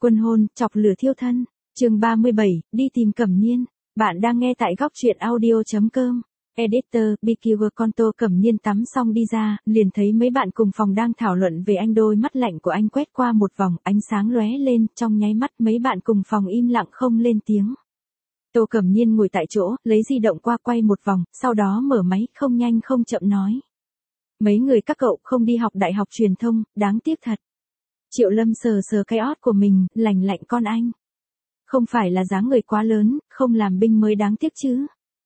Quân hôn, chọc lửa thiêu thân. Chương 37, đi tìm Cẩm Niên. Bạn đang nghe tại góc truyện audio.com. Editor, BQ Conto. Cẩm Niên tắm xong đi ra, liền thấy mấy bạn cùng phòng đang thảo luận về anh. Đôi mắt lạnh của anh quét qua một vòng, ánh sáng lóe lên, trong nháy mắt mấy bạn cùng phòng im lặng không lên tiếng. Tô Cẩm Niên ngồi tại chỗ, lấy di động qua quay một vòng, sau đó mở máy, không nhanh không chậm nói. Mấy người các cậu không đi học đại học truyền thông, đáng tiếc thật. Triệu Lâm sờ sờ cái ót của mình, lạnh lạnh con anh. Không phải là dáng người quá lớn, không làm binh mới đáng tiếc chứ.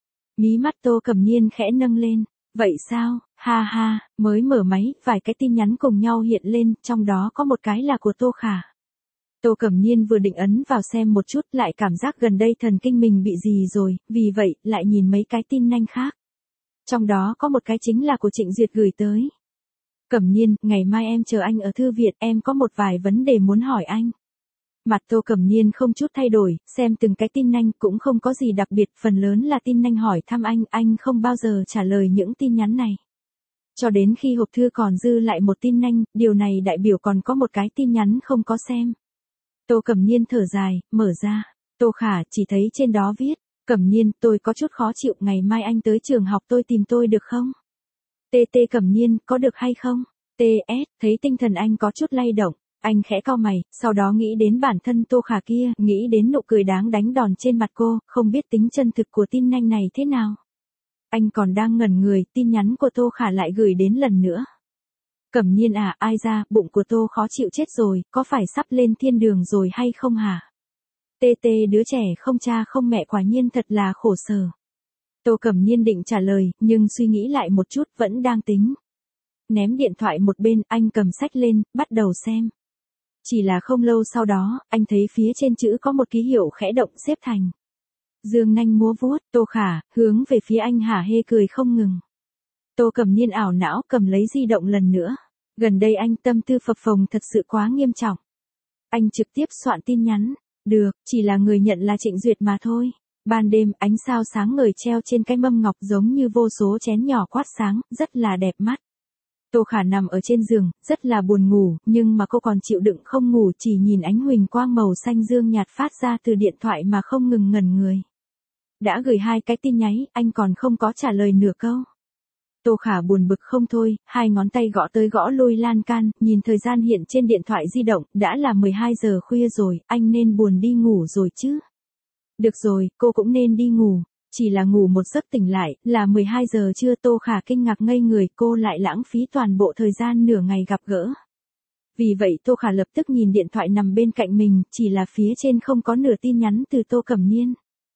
Mí mắt Tô Cẩm Niên khẽ nâng lên. Vậy sao, ha ha, mới mở máy, vài cái tin nhắn cùng nhau hiện lên, trong đó có một cái là của Tô Khả. Tô Cẩm Niên vừa định ấn vào xem một chút, lại cảm giác gần đây thần kinh mình bị gì rồi, vì vậy, lại nhìn mấy cái tin nhanh khác. Trong đó có một cái chính là của Trịnh Duyệt gửi tới. Cẩm Niên, ngày mai em chờ anh ở thư viện, em có một vài vấn đề muốn hỏi anh. Mặt Tô Cẩm Niên không chút thay đổi, xem từng cái tin nhanh cũng không có gì đặc biệt, phần lớn là tin nhanh hỏi thăm anh không bao giờ trả lời những tin nhắn này. Cho đến khi hộp thư còn dư lại một tin nhanh, điều này đại biểu còn có một cái tin nhắn không có xem. Tô Cẩm Niên thở dài, mở ra. Tô Khả chỉ thấy trên đó viết, Cẩm Niên, tôi có chút khó chịu, ngày mai anh tới trường học tôi tìm tôi được không? TT Cẩm Niên, có được hay không? TS, thấy tinh thần anh có chút lay động, anh khẽ cau mày, sau đó nghĩ đến bản thân Tô Khả kia, nghĩ đến nụ cười đáng đánh đòn trên mặt cô, không biết tính chân thực của tin nhanh này thế nào. Anh còn đang ngẩn người, tin nhắn của Tô Khả lại gửi đến lần nữa. Cẩm Niên à, ai ra, bụng của Tô khó chịu chết rồi, có phải sắp lên thiên đường rồi hay không hả? TT đứa trẻ không cha không mẹ quả nhiên thật là khổ sở. Tô Cẩm Niên định trả lời, nhưng suy nghĩ lại một chút vẫn đang tính. Ném điện thoại một bên, anh cầm sách lên, bắt đầu xem. Chỉ là không lâu sau đó, anh thấy phía trên chữ có một ký hiệu khẽ động xếp thành. Dương nanh múa vuốt, Tô Khả, hướng về phía anh hả hê cười không ngừng. Tô Cẩm Niên ảo não cầm lấy di động lần nữa. Gần đây anh tâm tư phập phồng thật sự quá nghiêm trọng. Anh trực tiếp soạn tin nhắn. Được, chỉ là người nhận là Trịnh Duyệt mà thôi. Ban đêm, ánh sao sáng ngời treo trên cái mâm ngọc giống như vô số chén nhỏ quát sáng, rất là đẹp mắt. Tô Khả nằm ở trên giường, rất là buồn ngủ, nhưng mà cô còn chịu đựng không ngủ, chỉ nhìn ánh huỳnh quang màu xanh dương nhạt phát ra từ điện thoại mà không ngừng ngẩn người. Đã gửi 2 cái tin nháy, anh còn không có trả lời nửa câu. Tô Khả buồn bực không thôi, 2 ngón tay gõ tới gõ lui lan can, nhìn thời gian hiện trên điện thoại di động, đã là 12 giờ khuya rồi, anh nên buồn đi ngủ rồi chứ. Được rồi, cô cũng nên đi ngủ, chỉ là ngủ một giấc tỉnh lại, là 12 giờ trưa. Tô Khả kinh ngạc ngây người, cô lại lãng phí toàn bộ thời gian nửa ngày gặp gỡ. Vì vậy Tô Khả lập tức nhìn điện thoại nằm bên cạnh mình, chỉ là phía trên không có nửa tin nhắn từ Tô Cẩm Niên.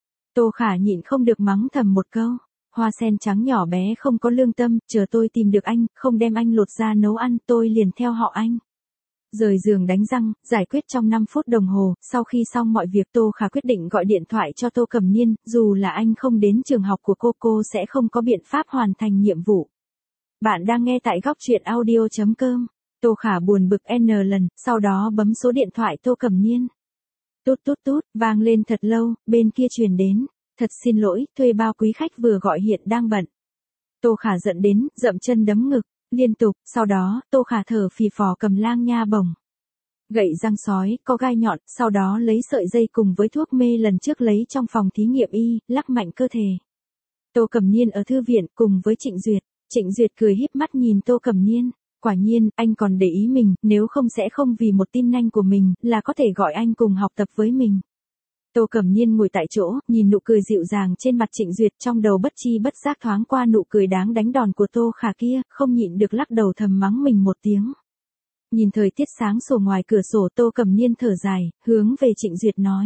Tô Khả nhịn không được mắng thầm một câu. Hoa sen trắng nhỏ bé không có lương tâm, chờ tôi tìm được anh, không đem anh lột ra nấu ăn, tôi liền theo họ anh. Rời giường đánh răng, giải quyết trong 5 phút đồng hồ, sau khi xong mọi việc Tô Khả quyết định gọi điện thoại cho Tô Cẩm Niên, dù là anh không đến trường học của cô sẽ không có biện pháp hoàn thành nhiệm vụ. Bạn đang nghe tại góc truyện audio.com. Tô Khả buồn bực N lần, sau đó bấm số điện thoại Tô Cẩm Niên. Tút tút tút, vang lên thật lâu, bên kia truyền đến. Thật xin lỗi, thuê bao quý khách vừa gọi hiện đang bận. Tô Khả giận đến, dậm chân đấm ngực, liên tục, sau đó, Tô Khả thở phì phò cầm lang nha bổng. Gậy răng sói, có gai nhọn, sau đó lấy sợi dây cùng với thuốc mê lần trước lấy trong phòng thí nghiệm y, lắc mạnh cơ thể. Tô Cẩm Niên ở thư viện cùng với Trịnh Duyệt. Trịnh Duyệt cười híp mắt nhìn Tô Cẩm Niên. Quả nhiên, anh còn để ý mình, nếu không sẽ không vì một tin nhanh của mình, là có thể gọi anh cùng học tập với mình. Tô Cẩm Niên ngồi tại chỗ, nhìn nụ cười dịu dàng trên mặt Trịnh Duyệt, trong đầu bất chi bất giác thoáng qua nụ cười đáng đánh đòn của Tô Khả kia, không nhịn được lắc đầu thầm mắng mình một tiếng. Nhìn thời tiết sáng sủa ngoài cửa sổ, Tô Cẩm Niên thở dài, hướng về Trịnh Duyệt nói.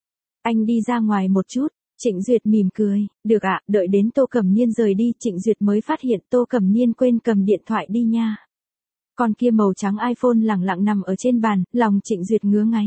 Anh đi ra ngoài một chút. Trịnh Duyệt mỉm cười, được ạ, đợi đến Tô Cẩm Niên rời đi, Trịnh Duyệt mới phát hiện Tô Cẩm Niên quên cầm điện thoại đi nha. Con kia màu trắng iPhone lẳng lặng nằm ở trên bàn, lòng Trịnh Duyệt ngứa ngáy.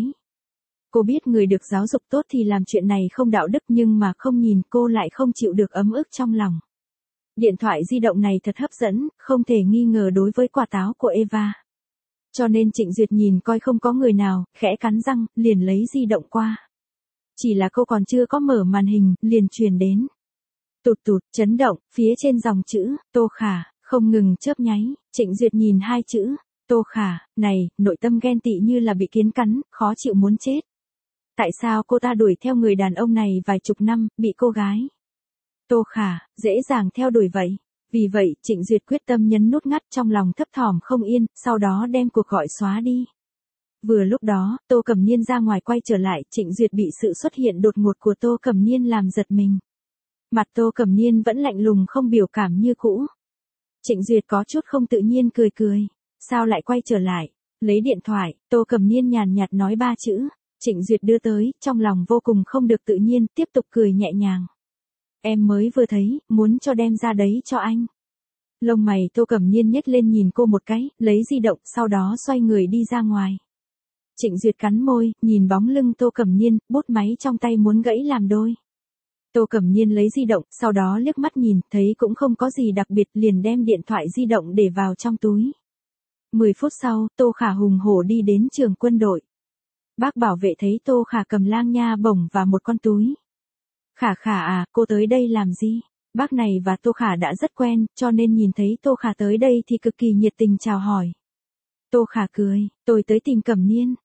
Cô biết người được giáo dục tốt thì làm chuyện này không đạo đức, nhưng mà không nhìn cô lại không chịu được ấm ức trong lòng. Điện thoại di động này thật hấp dẫn, không thể nghi ngờ đối với quả táo của Eva. Cho nên Trịnh Duyệt nhìn coi không có người nào, khẽ cắn răng, liền lấy di động qua. Chỉ là cô còn chưa có mở màn hình, liền truyền đến. Tụt tụt, chấn động, phía trên dòng chữ, Tô Khả, không ngừng chớp nháy. Trịnh Duyệt nhìn 2 chữ, Tô Khả, này, nội tâm ghen tị như là bị kiến cắn, khó chịu muốn chết. Tại sao cô ta đuổi theo người đàn ông này vài chục năm, bị cô gái Tô Khả, dễ dàng theo đuổi vậy. Vì vậy, Trịnh Duyệt quyết tâm nhấn nút ngắt, trong lòng thấp thỏm không yên, sau đó đem cuộc gọi xóa đi. Vừa lúc đó, Tô Cẩm Niên ra ngoài quay trở lại, Trịnh Duyệt bị sự xuất hiện đột ngột của Tô Cẩm Niên làm giật mình. Mặt Tô Cẩm Niên vẫn lạnh lùng không biểu cảm như cũ. Trịnh Duyệt có chút không tự nhiên cười cười. Sao lại quay trở lại? Lấy điện thoại, Tô Cẩm Niên nhàn nhạt nói 3 chữ. Trịnh Duyệt đưa tới, trong lòng vô cùng không được tự nhiên, tiếp tục cười nhẹ nhàng. Em mới vừa thấy, muốn cho đem ra đấy cho anh. Lông mày Tô Cẩm Niên nhếch lên nhìn cô một cái, lấy di động, sau đó xoay người đi ra ngoài. Trịnh Duyệt cắn môi, nhìn bóng lưng Tô Cẩm Niên, bút máy trong tay muốn gãy làm đôi. Tô Cẩm Niên lấy di động, sau đó liếc mắt nhìn, thấy cũng không có gì đặc biệt, liền đem điện thoại di động để vào trong túi. 10 phút sau, Tô Khả hùng hổ đi đến trường quân đội. Bác bảo vệ thấy Tô Khả cầm lang nha bổng và một con túi. Khả Khả à, cô tới đây làm gì? Bác này và Tô Khả đã rất quen, cho nên nhìn thấy Tô Khả tới đây thì cực kỳ nhiệt tình chào hỏi. Tô Khả cười, tôi tới tìm Cẩm Niên.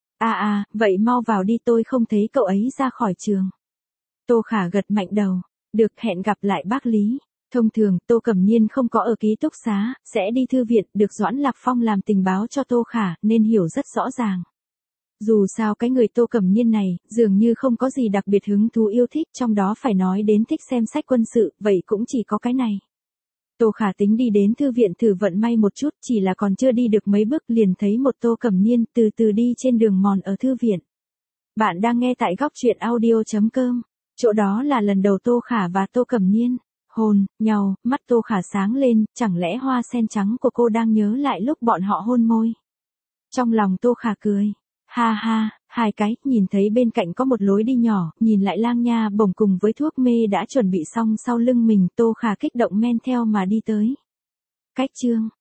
Vậy mau vào đi, tôi không thấy cậu ấy ra khỏi trường. Tô Khả gật mạnh đầu, được, hẹn gặp lại bác Lý. Thông thường, Tô Cẩm Niên không có ở ký túc xá, sẽ đi thư viện, được Doãn Lạc Phong làm tình báo cho Tô Khả, nên hiểu rất rõ ràng. Dù sao cái người Tô Cẩm Niên này, dường như không có gì đặc biệt hứng thú yêu thích, trong đó phải nói đến thích xem sách quân sự, vậy cũng chỉ có cái này. Tô Khả tính đi đến thư viện thử vận may một chút, chỉ là còn chưa đi được mấy bước liền thấy một Tô Cẩm Niên từ từ đi trên đường mòn ở thư viện. Bạn đang nghe tại góc truyện audio.com, chỗ đó là lần đầu Tô Khả và Tô Cẩm Niên hôn nhau, mắt Tô Khả sáng lên, chẳng lẽ hoa sen trắng của cô đang nhớ lại lúc bọn họ hôn môi. Trong lòng Tô Khả cười, ha ha, hai cái, nhìn thấy bên cạnh có một lối đi nhỏ, nhìn lại lang nha bổng cùng với thuốc mê đã chuẩn bị xong sau lưng mình, Tô Khả kích động men theo mà đi tới. Cách chương